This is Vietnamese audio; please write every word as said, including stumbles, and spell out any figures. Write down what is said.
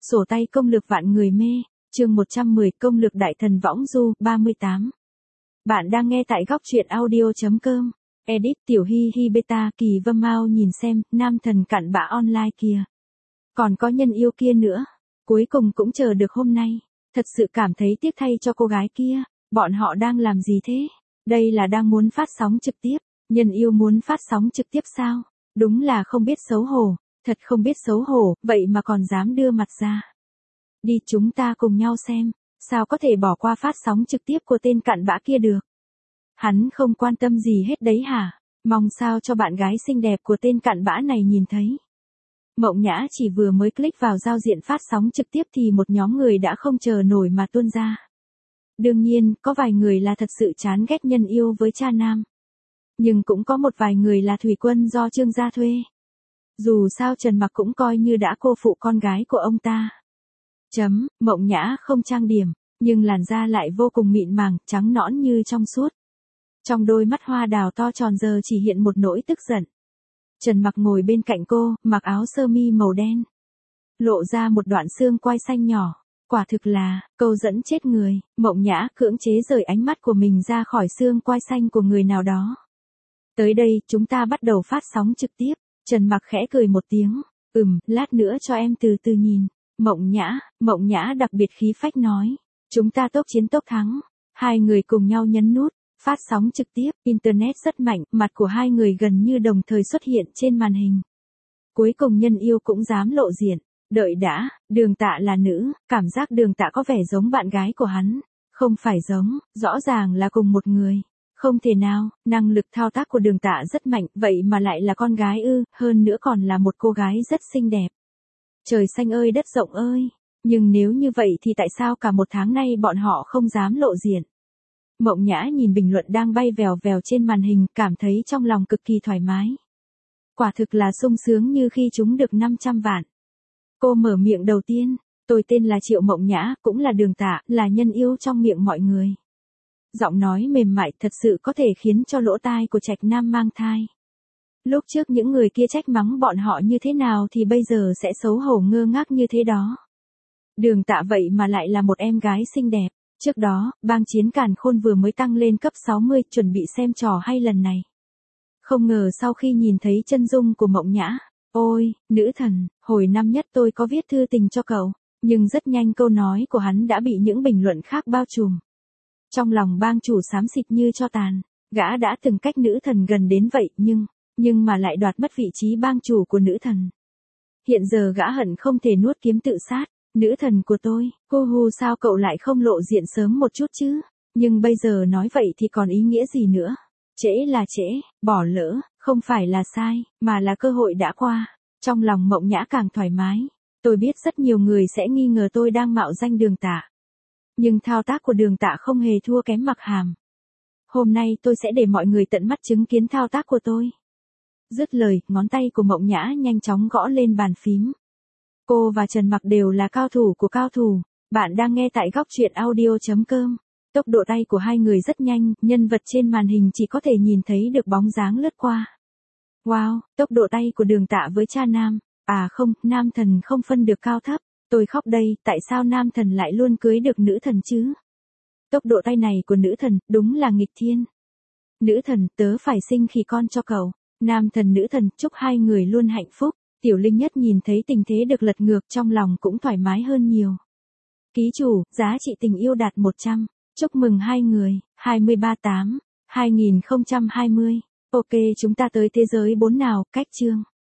Sổ tay công lược vạn người mê, chương một trăm mười công lược đại thần võng du, ba mươi tám. Bạn đang nghe tại góc truyện audio.com. Edit tiểu hi hi beta kỳ vâm mau nhìn xem, nam thần cặn bã online kìa. Còn có nhân yêu kia nữa. Cuối cùng cũng chờ được hôm nay. Thật sự cảm thấy tiếc thay cho cô gái kia. Bọn họ đang làm gì thế? Đây là đang muốn phát sóng trực tiếp. Nhân yêu muốn phát sóng trực tiếp sao? Đúng là không biết xấu hổ. Thật không biết xấu hổ, vậy mà còn dám đưa mặt ra. Đi chúng ta cùng nhau xem, sao có thể bỏ qua phát sóng trực tiếp của tên cặn bã kia được. Hắn không quan tâm gì hết đấy hả? Mong sao cho bạn gái xinh đẹp của tên cặn bã này nhìn thấy. Mộng Nhã chỉ vừa mới click vào giao diện phát sóng trực tiếp thì một nhóm người đã không chờ nổi mà tuôn ra. Đương nhiên, có vài người là thật sự chán ghét nhân yêu với cha nam. Nhưng cũng có một vài người là thủy quân do Trương gia thuê. Dù sao Trần Mặc cũng coi như đã cô phụ con gái của ông ta. Chấm, Mộng Nhã không trang điểm, nhưng làn da lại vô cùng mịn màng, trắng nõn như trong suốt. Trong đôi mắt hoa đào to tròn giờ chỉ hiện một nỗi tức giận. Trần Mặc ngồi bên cạnh cô, mặc áo sơ mi màu đen. Lộ ra một đoạn xương quai xanh nhỏ. Quả thực là, câu dẫn chết người. Mộng Nhã cưỡng chế rời ánh mắt của mình ra khỏi xương quai xanh của người nào đó. Tới đây, chúng ta bắt đầu phát sóng trực tiếp. Trần Mặc khẽ cười một tiếng, ừm, lát nữa cho em từ từ nhìn. Mộng Nhã, Mộng Nhã đặc biệt khí phách nói, chúng ta tốc chiến tốc thắng. Hai người cùng nhau nhấn nút, phát sóng trực tiếp, internet rất mạnh, mặt của hai người gần như đồng thời xuất hiện trên màn hình. Cuối cùng nhân yêu cũng dám lộ diện, đợi đã, Đường Tạ là nữ, cảm giác Đường Tạ có vẻ giống bạn gái của hắn, không phải giống, rõ ràng là cùng một người. Không thể nào, năng lực thao tác của Đường Tạ rất mạnh, vậy mà lại là con gái ư, hơn nữa còn là một cô gái rất xinh đẹp. Trời xanh ơi đất rộng ơi, nhưng nếu như vậy thì tại sao cả một tháng nay bọn họ không dám lộ diện? Mộng Nhã nhìn bình luận đang bay vèo vèo trên màn hình, cảm thấy trong lòng cực kỳ thoải mái. Quả thực là sung sướng như khi trúng được năm trăm vạn. Cô mở miệng đầu tiên, tôi tên là Triệu Mộng Nhã, cũng là Đường Tạ, là nhân yêu trong miệng mọi người. Giọng nói mềm mại thật sự có thể khiến cho lỗ tai của Trạch Nam mang thai. Lúc trước những người kia trách mắng bọn họ như thế nào thì bây giờ sẽ xấu hổ ngơ ngác như thế đó. Đường Tạ vậy mà lại là một em gái xinh đẹp. Trước đó, bang chiến Càn Khôn vừa mới tăng lên cấp sáu mươi, chuẩn bị xem trò hay lần này. Không ngờ sau khi nhìn thấy chân dung của Mộng Nhã, ôi, nữ thần, hồi năm nhất tôi có viết thư tình cho cậu, nhưng rất nhanh câu nói của hắn đã bị những bình luận khác bao trùm. Trong lòng bang chủ xám xịt như cho tàn, gã đã từng cách nữ thần gần đến vậy nhưng, nhưng mà lại đoạt mất vị trí bang chủ của nữ thần. Hiện giờ gã hận không thể nuốt kiếm tự sát, nữ thần của tôi, hu hu sao cậu lại không lộ diện sớm một chút chứ, nhưng bây giờ nói vậy thì còn ý nghĩa gì nữa, trễ là trễ, bỏ lỡ, không phải là sai, mà là cơ hội đã qua. Trong lòng Mộng Nhã càng thoải mái, tôi biết rất nhiều người sẽ nghi ngờ tôi đang mạo danh Đường Tạ. Nhưng thao tác của Đường Tạ không hề thua kém Mặc Hàm. Hôm nay tôi sẽ để mọi người tận mắt chứng kiến thao tác của tôi. Dứt lời, ngón tay của Mộng Nhã nhanh chóng gõ lên bàn phím. Cô và Trần Mặc đều là cao thủ của cao thủ. Bạn đang nghe tại góc truyện audio.com. Tốc độ tay của hai người rất nhanh, nhân vật trên màn hình chỉ có thể nhìn thấy được bóng dáng lướt qua. Wow, tốc độ tay của Đường Tạ với cha nam. À không, nam thần không phân được cao thấp. Tôi khóc đây, tại sao nam thần lại luôn cưới được nữ thần chứ? Tốc độ tay này của nữ thần, đúng là nghịch thiên. Nữ thần, tớ phải sinh khỉ con cho cậu. Nam thần nữ thần, chúc hai người luôn hạnh phúc. Tiểu Linh Nhất nhìn thấy tình thế được lật ngược trong lòng cũng thoải mái hơn nhiều. Ký chủ, giá trị tình yêu đạt một trăm. Chúc mừng hai người, hai mươi ba tám, hai nghìn không trăm hai mươi. Ok chúng ta tới thế giới bốn nào, cách chương.